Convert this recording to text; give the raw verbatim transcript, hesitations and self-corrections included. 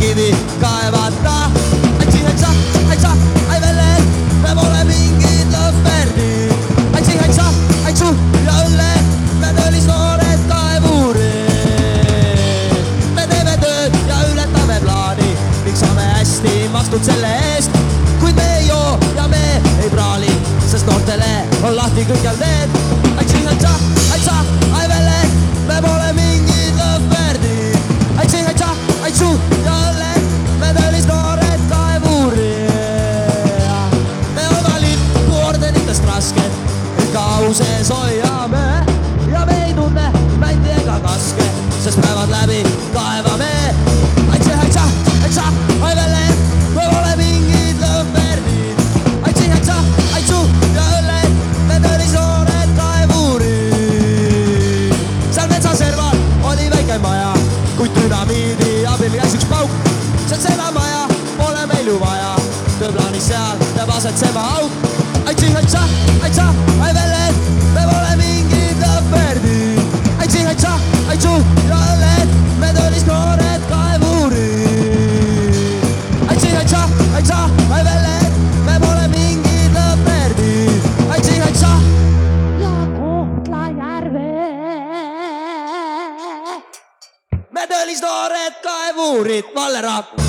dünamiidi kaevata. Ai tši, ai tša, ai tša, ai vele, me pole mingid lõhverdid. Ai tši, ai tša, ai tšu ja õlle, me töölis noored kaevurid. Me teeme tööd ja ületame plaani ning saame hästi makstud selle eest. Kuid me ei joo ja me ei praali, sest noortele on lahti kõikjal teed. Ai tši, ai tša, ai tša, ai vele, me pole mingid lõhverdid. Ai tši, ai tša, ai tšu ja õlle, me töölis noored kaevurid. Me oleme lippu ordenitest rasked, ikka au sees hoiame ja me ei tunne mändi ega kaske, sest päevad läbi kaevame. Ai tši, ai tša, ai tša, ai vele, me pole mingid lõhverdid. Ai tši, ai tša, ai tšu ja õlle, me töölis noored kaevurid. Seal metsaserval oli väike maja, kuid dünamiidi abil käis üks pauk. Sest seda maja pole meil ju vaja, tööplaanis seal peab asetsema auk. Ai tši, ai tša, ai tša, ai vele, me pole mingid lõhverdid. Ai tši, ai tša, ai tšu ja õlle, me töölis noored kaevurid. Ai tši, ai tša, ai tša, ai vele, me pole mingid lõhverdid. Ai tši, ai tša ja Kohtla-Järve, me töölis noored kaevurid. Valle Raap.